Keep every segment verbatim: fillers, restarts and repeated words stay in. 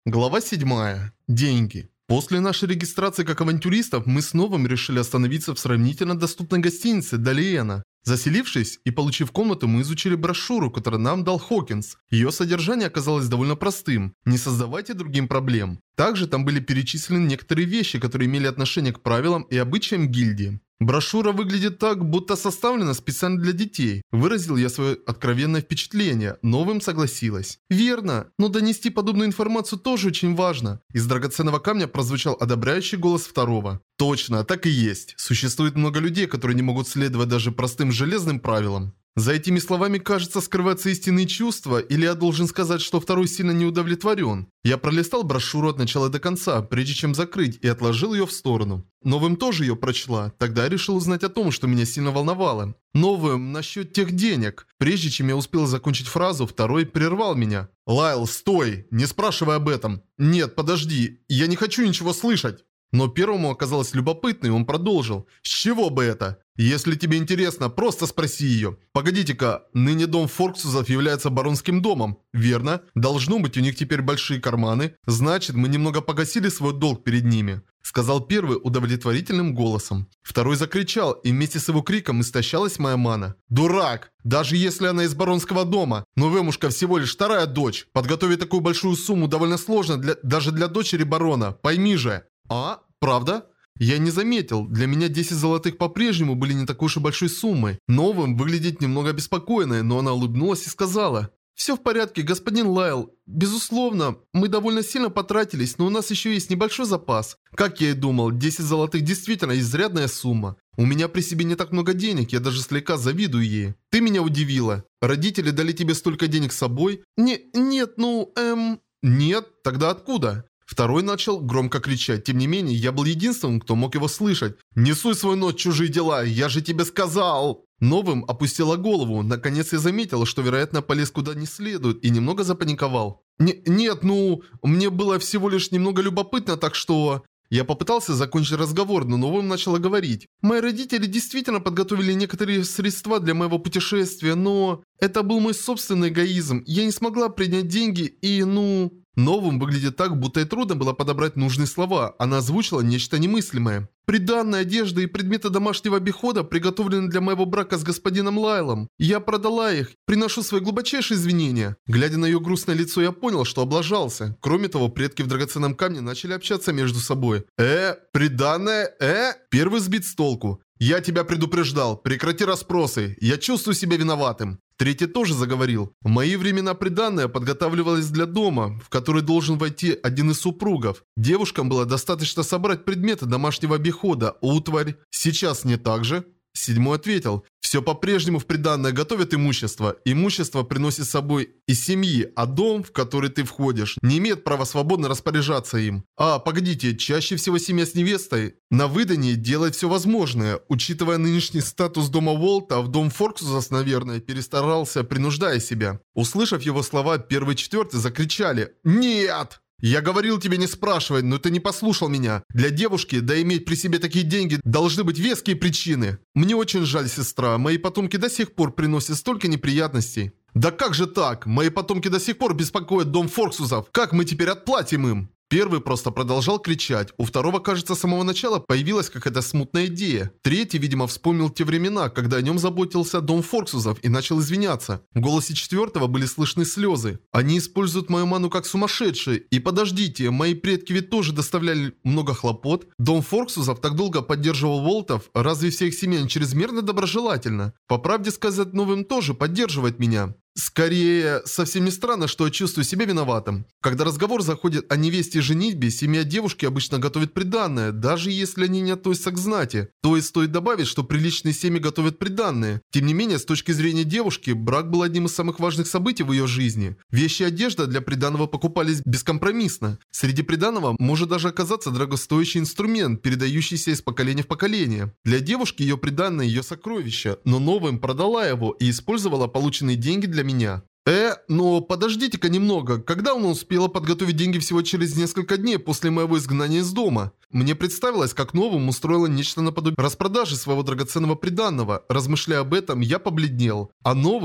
Глава седьмая. Деньги. После нашей регистрации как авантюристов мы с Новым решили остановиться в сравнительно доступной гостинице Далиена. Заселившись и получив комнату, мы изучили брошюру, которую нам дал Хокинс. Ее содержание оказалось довольно простым. Не создавайте другим проблем. Также там были перечислены некоторые вещи, которые имели отношение к правилам и обычаям гильдии. Брошюра выглядит так, будто составлена специально для детей. Выразил я свое откровенное впечатление. Новым согласилась. Верно, но донести подобную информацию тоже очень важно. Из драгоценного камня прозвучал одобряющий голос второго. Точно, так и есть. Существует много людей, которые не могут следовать даже простым железным правилам. За этими словами, кажется, скрываются истинные чувства, или я должен сказать, что второй сильно не удовлетворен. Я пролистал брошюру от начала до конца, прежде чем закрыть, и отложил ее в сторону. Новым тоже ее прочла. Тогда я решил узнать о том, что меня сильно волновало. Новым насчет тех денег. Прежде чем я успел закончить фразу, второй прервал меня. «Лайл, стой! Не спрашивай об этом! Нет, подожди, я не хочу ничего слышать!» Но первому оказалось любопытно, и он продолжил. «С чего бы это? Если тебе интересно, просто спроси ее. Погодите-ка, ныне дом Форксузов является баронским домом, верно? Должно быть, у них теперь большие карманы. Значит, мы немного погасили свой долг перед ними», — сказал первый удовлетворительным голосом. Второй закричал, и вместе с его криком истощалась моя мана. «Дурак! Даже если она из баронского дома, но Вэмушка всего лишь вторая дочь. Подготовить такую большую сумму довольно сложно для, даже для дочери барона, пойми же». «А? Правда?» Я не заметил. Для меня десять золотых по-прежнему были не такой уж и большой суммой. Новым выглядит немного обеспокоенной, но она улыбнулась и сказала. «Все в порядке, господин Лайл. Безусловно, мы довольно сильно потратились, но у нас еще есть небольшой запас. Как я и думал, десять золотых действительно изрядная сумма. У меня при себе не так много денег, я даже слегка завидую ей. Ты меня удивила. Родители дали тебе столько денег с собой?» «Не, нет, ну, эм...» «Нет? Тогда откуда?» Второй начал громко кричать. Тем не менее, я был единственным, кто мог его слышать. «Не суй свой нос в чужие дела, я же тебе сказал!» Новым опустила голову. Наконец я заметил, что, вероятно, полез куда не следует, и немного запаниковал. Не, «Нет, ну, мне было всего лишь немного любопытно, так что...» Я попытался закончить разговор, но Новым начала говорить. «Мои родители действительно подготовили некоторые средства для моего путешествия, но... это был мой собственный эгоизм. Я не смогла принять деньги и, ну...» Новым выглядит так, будто и трудно было подобрать нужные слова. Она озвучила нечто немыслимое. «Приданная одежда и предметы домашнего обихода приготовлены для моего брака с господином Лайлом. Я продала их. Приношу свои глубочайшие извинения». Глядя на ее грустное лицо, я понял, что облажался. Кроме того, предки в драгоценном камне начали общаться между собой. «Э? Приданная? Э?» Первый сбит с толку. «Я тебя предупреждал. Прекрати расспросы. Я чувствую себя виноватым». Третий тоже заговорил. «В мои времена приданное подготавливалось для дома, в который должен войти один из супругов. Девушкам было достаточно собрать предметы домашнего обихода, утварь. Сейчас не так же?» Седьмой ответил. «Все по-прежнему в приданное готовят имущество. Имущество приносит с собой из семьи, а дом, в который ты входишь, не имеет права свободно распоряжаться им. А, погодите, чаще всего семья с невестой на выданье делает все возможное. Учитывая нынешний статус дома Уолта, в дом Форксузов, наверное, перестарался, принуждая себя». Услышав его слова, первый и четвертый закричали «Нет!» «Я говорил тебе не спрашивать, но ты не послушал меня. Для девушки, да иметь при себе такие деньги, должны быть веские причины. Мне очень жаль, сестра, мои потомки до сих пор приносят столько неприятностей». «Да как же так? Мои потомки до сих пор беспокоят дом Форксузов. Как мы теперь отплатим им?» Первый просто продолжал кричать. У второго, кажется, с самого начала появилась какая-то смутная идея. Третий, видимо, вспомнил те времена, когда о нем заботился дом Форксузов и начал извиняться. В голосе четвертого были слышны слезы. «Они используют мою ману как сумасшедшие. И подождите, мои предки ведь тоже доставляли много хлопот. Дом Форксузов так долго поддерживал Волтов, разве все их семьи чрезмерно доброжелательно? По правде сказать, Новым тоже поддерживает меня». Скорее, совсем не странно, что я чувствую себя виноватым. Когда разговор заходит о невесте и женитьбе, семья девушки обычно готовит приданное, даже если они не относятся к знати. То есть стоит добавить, что приличные семьи готовят приданное. Тем не менее, с точки зрения девушки, брак был одним из самых важных событий в ее жизни. Вещи и одежда для приданого покупались бескомпромиссно. Среди приданого может даже оказаться дорогостоящий инструмент, передающийся из поколения в поколение. Для девушки ее приданное ее сокровище, но Новым продала его и использовала полученные деньги для меня. Э, но подождите-ка немного. Когда она успела подготовить деньги всего через несколько дней после моего изгнания из дома? Мне представилось, как Новым устроила нечто наподобие распродажи своего драгоценного приданного. Размышляя об этом, я побледнел. А Новым...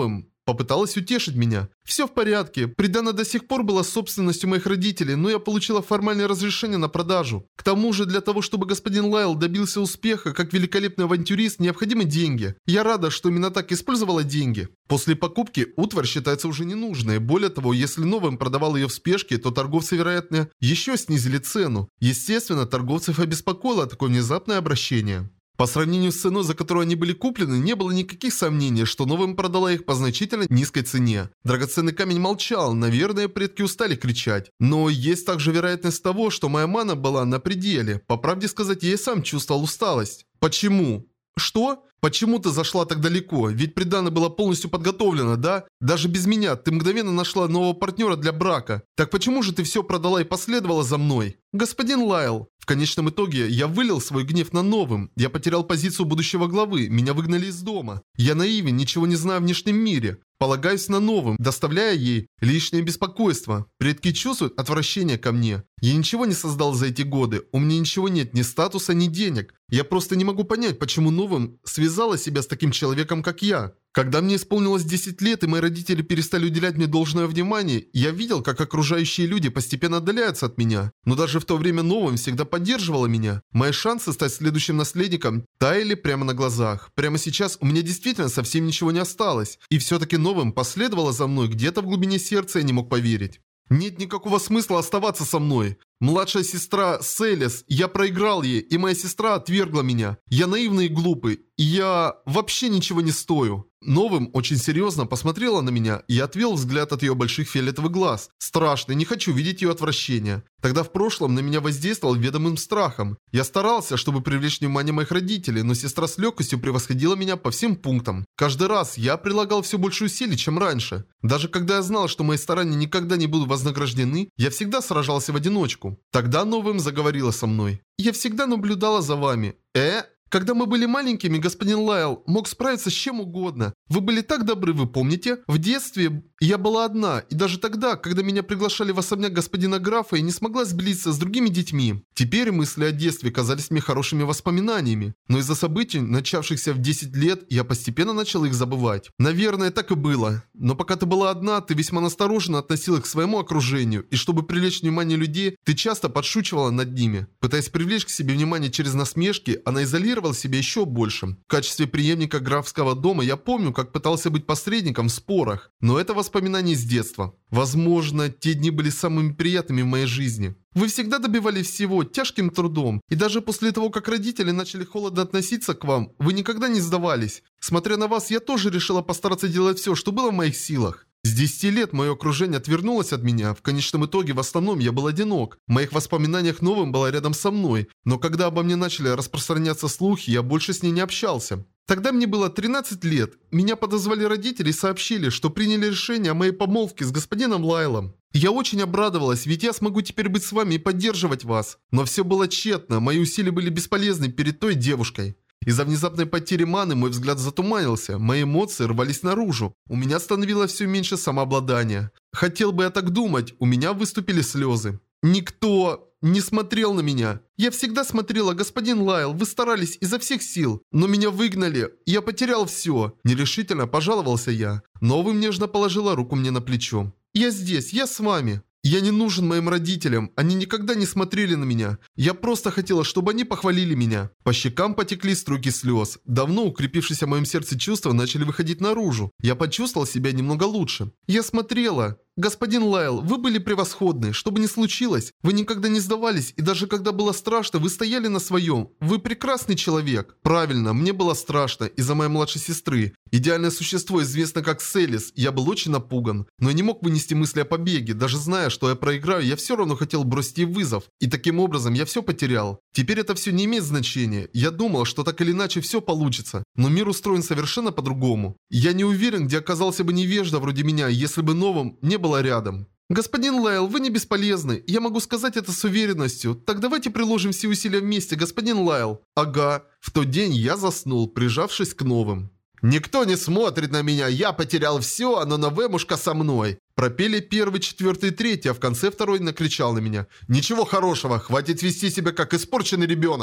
Попыталась утешить меня. Все в порядке. Придана до сих пор была собственностью моих родителей, но я получила формальное разрешение на продажу. К тому же, для того, чтобы господин Лайл добился успеха, как великолепный авантюрист, необходимы деньги. Я рада, что именно так использовала деньги. После покупки утварь считается уже ненужной. Более того, если новым продавал ее в спешке, то торговцы, вероятно, еще снизили цену. Естественно, торговцев обеспокоило такое внезапное обращение. По сравнению с ценой, за которую они были куплены, не было никаких сомнений, что новым продала их по значительно низкой цене. Драгоценный камень молчал, наверное, предки устали кричать. Но есть также вероятность того, что моя мана была на пределе. По правде сказать, я и сам чувствовал усталость. Почему? Что? Почему ты зашла так далеко? Ведь приданое было полностью подготовлено, да? Даже без меня ты мгновенно нашла нового партнера для брака. Так почему же ты все продала и последовала за мной? Господин Лайл. В конечном итоге я вылил свой гнев на новым. Я потерял позицию будущего главы. Меня выгнали из дома. Я наивен, ничего не знаю о внешнем мире. Полагаюсь на новым, доставляя ей лишнее беспокойство. Предки чувствуют отвращение ко мне. Я ничего не создал за эти годы. У меня ничего нет, ни статуса, ни денег. Я просто не могу понять, почему новым связала себя с таким человеком, как я. Когда мне исполнилось десять лет и мои родители перестали уделять мне должное внимание, я видел, как окружающие люди постепенно отдаляются от меня. Но даже в то время новым всегда поддерживала меня. Мои шансы стать следующим наследником таяли прямо на глазах. Прямо сейчас у меня действительно совсем ничего не осталось. И все-таки новым последовало за мной, где-то в глубине сердца я не мог поверить. Нет никакого смысла оставаться со мной. Младшая сестра Селес, я проиграл ей, и моя сестра отвергла меня. Я наивный и глупый, и я вообще ничего не стою. Новым очень серьезно посмотрела на меня, и я отвел взгляд от ее больших фиолетовых глаз. Страшно, не хочу видеть ее отвращение. Тогда в прошлом на меня воздействовал ведомым страхом. Я старался, чтобы привлечь внимание моих родителей, но сестра с легкостью превосходила меня по всем пунктам. Каждый раз я прилагал все больше усилий, чем раньше. Даже когда я знал, что мои старания никогда не будут вознаграждены, я всегда сражался в одиночку. Тогда новым заговорила со мной. «Я всегда наблюдала за вами». «Э?» Когда мы были маленькими, господин Лайл мог справиться с чем угодно. Вы были так добры, вы помните? В детстве я была одна, и даже тогда, когда меня приглашали в особняк господина графа, я не смогла сблизиться с другими детьми. Теперь мысли о детстве казались мне хорошими воспоминаниями. Но из-за событий, начавшихся в десять лет, я постепенно начал их забывать. Наверное, так и было. Но пока ты была одна, ты весьма настороженно относилась к своему окружению, и чтобы привлечь внимание людей, ты часто подшучивала над ними. Пытаясь привлечь к себе внимание через насмешки, она изолировала себя еще больше. В качестве преемника графского дома я помню, как пытался быть посредником в спорах. Но это воспоминания из детства. Возможно, те дни были самыми приятными в моей жизни. Вы всегда добивались всего тяжким трудом. И даже после того, как родители начали холодно относиться к вам, вы никогда не сдавались. Смотря на вас, я тоже решила постараться делать все, что было в моих силах. С десяти лет мое окружение отвернулось от меня. В конечном итоге, в основном, я был одинок. В моих воспоминаниях новым была рядом со мной. Но когда обо мне начали распространяться слухи, я больше с ней не общался. Тогда мне было тринадцать лет. Меня подозвали родители и сообщили, что приняли решение о моей помолвке с господином Лайлом. Я очень обрадовалась, ведь я смогу теперь быть с вами и поддерживать вас. Но все было тщетно, мои усилия были бесполезны перед той девушкой. Из-за внезапной потери маны мой взгляд затуманился, мои эмоции рвались наружу. У меня становилось все меньше самообладания. Хотел бы я так думать, у меня выступили слезы. Никто не смотрел на меня. Я всегда смотрела, господин Лайл, вы старались изо всех сил, но меня выгнали, и я потерял все. Нерешительно пожаловался я. Новым нежно положила руку мне на плечо. Я здесь, я с вами. Я не нужен моим родителям, они никогда не смотрели на меня. Я просто хотела, чтобы они похвалили меня. По щекам потекли струйки слез. Давно укрепившиеся в моем сердце чувства начали выходить наружу. Я почувствовал себя немного лучше. Я смотрела. Господин Лайл, вы были превосходны. Что бы ни случилось, вы никогда не сдавались, и даже когда было страшно, вы стояли на своем. Вы прекрасный человек. Правильно, мне было страшно из-за моей младшей сестры. Идеальное существо, известно как Селес, я был очень напуган. Но я не мог вынести мысли о побеге, даже зная, что я проиграю, я все равно хотел бросить ей вызов. И таким образом я все потерял. Теперь это все не имеет значения. Я думал, что так или иначе все получится. Но мир устроен совершенно по-другому. Я не уверен, где оказался бы невежда вроде меня, если бы новым не было рядом. Господин Лайл, вы не бесполезны. Я могу сказать это с уверенностью. Так давайте приложим все усилия вместе, господин Лайл. Ага. В тот день я заснул, прижавшись к новым. «Никто не смотрит на меня, я потерял все, но новемушка со мной». Пропели первый, четвертый и третий, а в конце второй накричал на меня. «Ничего хорошего, хватит вести себя как испорченный ребенок».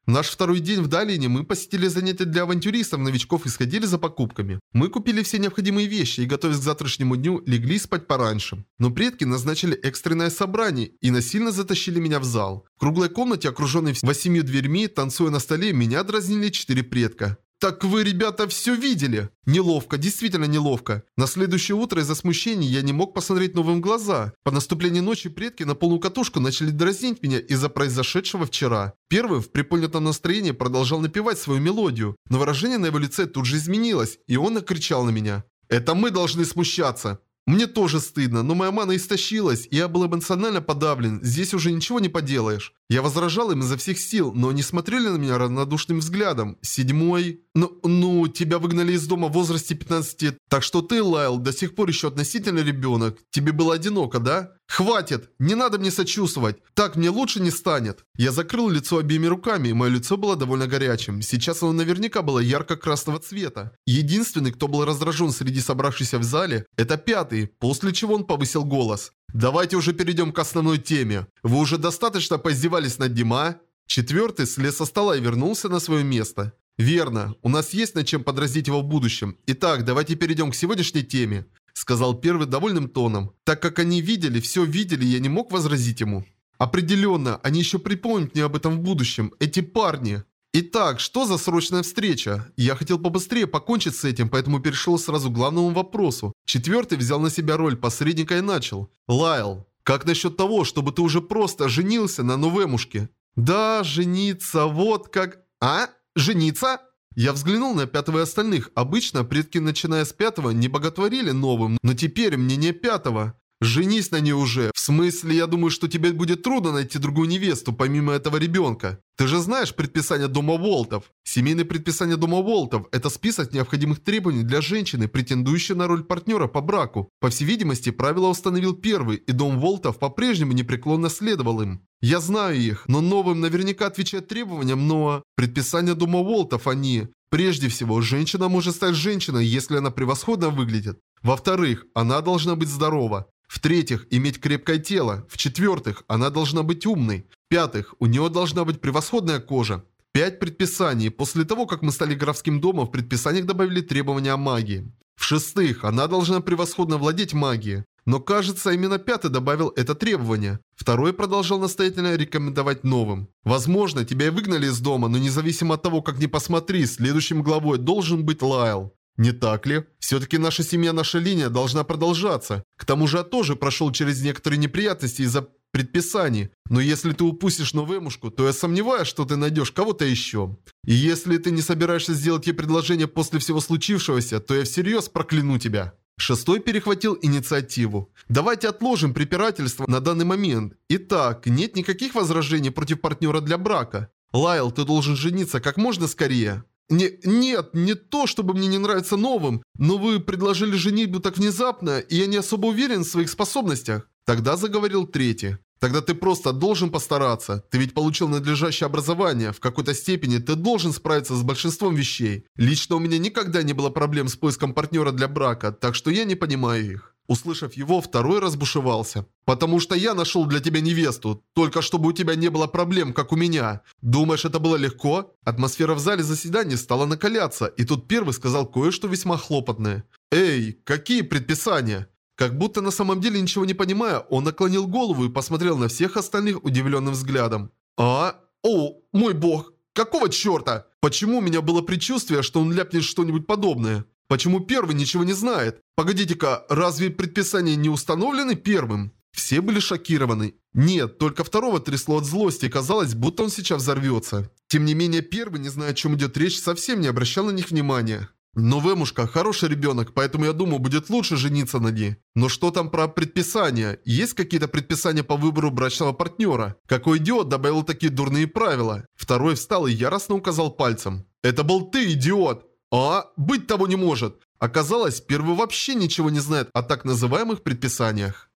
В наш второй день в Далине мы посетили занятия для авантюристов-новичков и сходили за покупками. Мы купили все необходимые вещи и, готовясь к завтрашнему дню, легли спать пораньше. Но предки назначили экстренное собрание и насильно затащили меня в зал. В круглой комнате, окруженной восемью дверьми, танцуя на столе, меня дразнили четыре предка. «Так вы, ребята, все видели?» Неловко, действительно неловко. На следующее утро из-за смущения я не мог посмотреть новым в глаза. По наступлении ночи предки на полную катушку начали дразнить меня из-за произошедшего вчера. Первый в приподнятом настроении продолжал напевать свою мелодию, но выражение на его лице тут же изменилось, и он накричал на меня. «Это мы должны смущаться!» Мне тоже стыдно, но моя мана истощилась, и я был эмоционально подавлен, здесь уже ничего не поделаешь. Я возражал им изо всех сил, но они смотрели на меня равнодушным взглядом. Седьмой... Ну, ну, тебя выгнали из дома в возрасте пятнадцати, так что ты, Лайл, до сих пор еще относительно ребенок. Тебе было одиноко, да? Хватит! Не надо мне сочувствовать. Так мне лучше не станет. Я закрыл лицо обеими руками, и мое лицо было довольно горячим. Сейчас оно наверняка было ярко-красного цвета. Единственный, кто был раздражен среди собравшихся в зале, это пятый, после чего он повысил голос. Давайте уже перейдем к основной теме. Вы уже достаточно поиздевались над Дима? Четвертый слез со стола и вернулся на свое место. Верно, у нас есть над чем подразнить его в будущем. Итак, давайте перейдем к сегодняшней теме. Сказал первый довольным тоном. Так как они видели, все видели, я не мог возразить ему. Определенно, они еще припомнят мне об этом в будущем. Эти парни. Итак, что за срочная встреча? Я хотел побыстрее покончить с этим, поэтому перешел сразу к главному вопросу. Четвертый взял на себя роль посредника и начал. Лайл, как насчет того, чтобы ты уже просто женился на новемушке? Да, жениться, вот как... А? Жениться? Я взглянул на пятого и остальных. Обычно предки, начиная с пятого, не боготворили новым, но теперь мнение пятого. Женись на ней уже. В смысле, я думаю, что тебе будет трудно найти другую невесту, помимо этого ребенка. Ты же знаешь предписание Дома Волтов. Семейные предписания Дома Волтов – это список необходимых требований для женщины, претендующей на роль партнера по браку. По всей видимости, правила установил первый, и Дом Волтов по-прежнему непреклонно следовал им. Я знаю их, но новым наверняка отвечают требованиям, но... Предписания Дома Волтов они... Прежде всего, женщина может стать женщиной, если она превосходно выглядит. Во-вторых, она должна быть здорова. В-третьих, иметь крепкое тело. В-четвертых, она должна быть умной. В-пятых, у нее должна быть превосходная кожа. Пять предписаний. После того, как мы стали графским домом, в предписаниях добавили требования о магии. В-шестых, она должна превосходно владеть магией. Но кажется, именно пятый добавил это требование. Второй продолжал настоятельно рекомендовать новым. Возможно, тебя и выгнали из дома, но независимо от того, как ни посмотри, следующим главой должен быть Лайл. Не так ли? Все-таки наша семья, наша линия должна продолжаться. К тому же я тоже прошел через некоторые неприятности из-за предписаний. Но если ты упустишь новемушку, то я сомневаюсь, что ты найдешь кого-то еще. И если ты не собираешься сделать ей предложение после всего случившегося, то я всерьез прокляну тебя. Шестой перехватил инициативу. Давайте отложим препирательство на данный момент. Итак, нет никаких возражений против партнера для брака. Лайл, ты должен жениться как можно скорее. Не, нет, не то, чтобы мне не нравится новым, но вы предложили женитьбу так внезапно, и я не особо уверен в своих способностях. Тогда заговорил третий. Тогда ты просто должен постараться. Ты ведь получил надлежащее образование. В какой-то степени ты должен справиться с большинством вещей. Лично у меня никогда не было проблем с поиском партнера для брака, так что я не понимаю их. Услышав его, второй разбушевался. «Потому что я нашел для тебя невесту, только чтобы у тебя не было проблем, как у меня. Думаешь, это было легко?» Атмосфера в зале заседаний стала накаляться, и тут первый сказал кое-что весьма хлопотное. «Эй, какие предписания?» Как будто на самом деле ничего не понимая, он наклонил голову и посмотрел на всех остальных удивленным взглядом. «А? О, мой бог! Какого черта? Почему у меня было предчувствие, что он ляпнет что-нибудь подобное? Почему первый ничего не знает? Погодите-ка, разве предписания не установлены первым?» Все были шокированы. Нет, только второго трясло от злости, казалось, будто он сейчас взорвется. Тем не менее, первый, не зная, о чем идет речь, совсем не обращал на них внимания. Но Вэмушка хороший ребенок, поэтому я думаю, будет лучше жениться на ней. Но что там про предписания? Есть какие-то предписания по выбору брачного партнера? Какой идиот добавил такие дурные правила? Второй встал и яростно указал пальцем. Это был ты, идиот! А, быть того не может. Оказалось, первый вообще ничего не знает о так называемых предписаниях.